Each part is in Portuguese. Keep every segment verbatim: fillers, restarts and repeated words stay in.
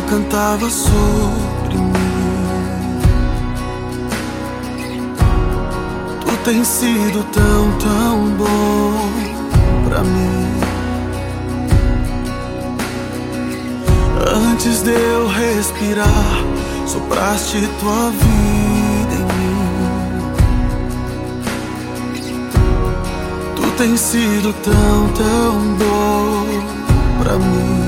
cantava sobre mim. Tu tens sido tão, tão bom pra mim. Antes de eu respirar, sopraste tua vida em mim. Tu tens sido tão, tão bom pra mim.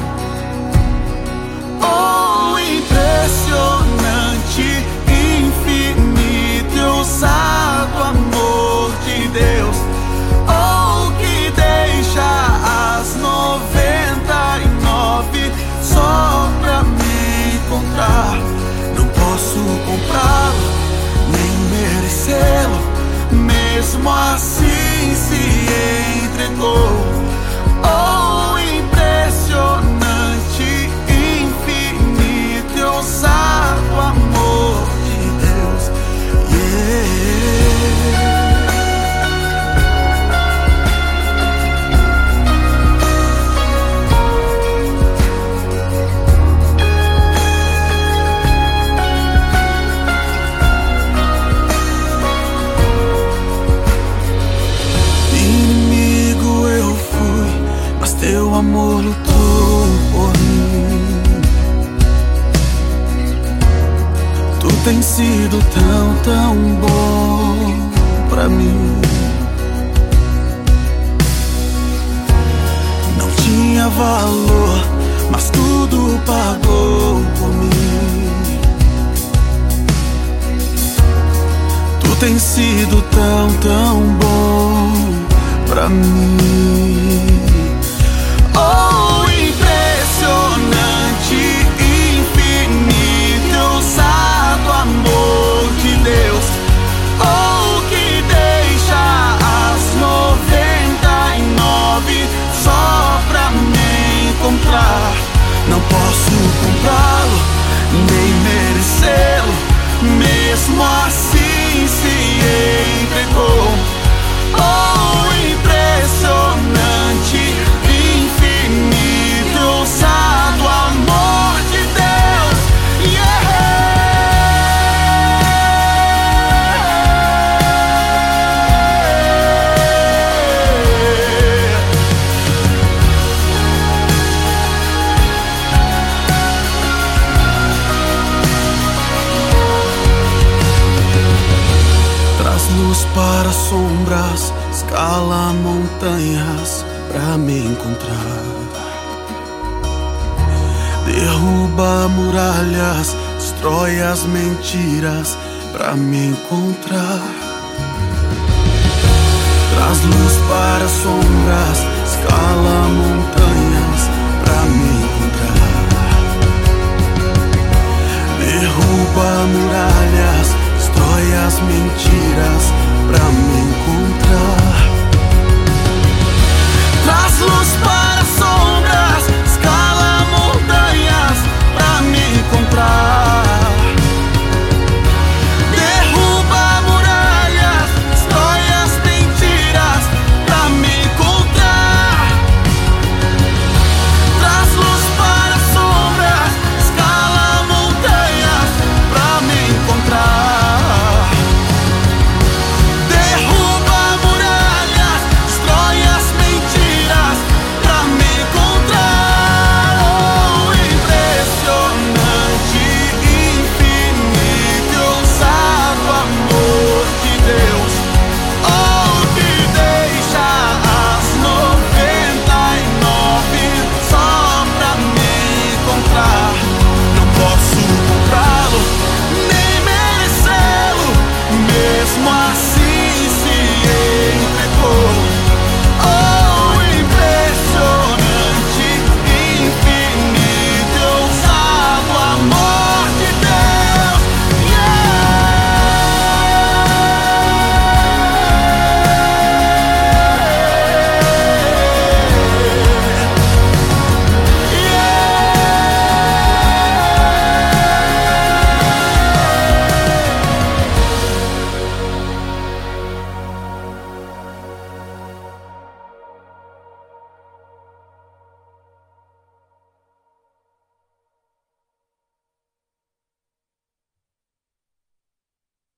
Oh, impressionante, infinito e ousado amor de Deus. Oh, que deixa as noventa e nove só pra me encontrar. Não posso comprá-lo, nem merecê-lo, mesmo assim se entregou. Oh, impressionante, infinito e ousado amor de Deus. Yeah. Teu amor lutou por mim. Tu tens sido tão, tão bom pra mim. Não tinha valor, mas tudo pagou por mim. Tu tens sido tão, tão bom pra mim. Oh, impressionante, infinito e ousado amor de Deus. Oh, que deixa as noventa e nove só pra me encontrar. Não posso comprá-lo, nem merecê-lo, mesmo assim se entregou. Oh, impressionante, infinito, ousado amor de Deus. Yeah. Traz luz para sombras, escala montanhas pra me encontrar. Derruba muralhas, destrói as mentiras pra me encontrar. Traz luz para sombras, escala montanhas pra me encontrar. Derruba muralhas,